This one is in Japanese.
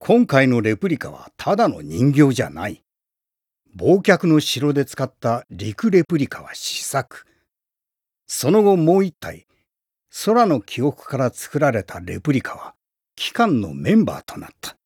今回のレプリカはただの人形じゃない。忘却の城で使った陸レプリカは試作。その後もう一体、空の記憶から作られたレプリカは機関のメンバーとなった。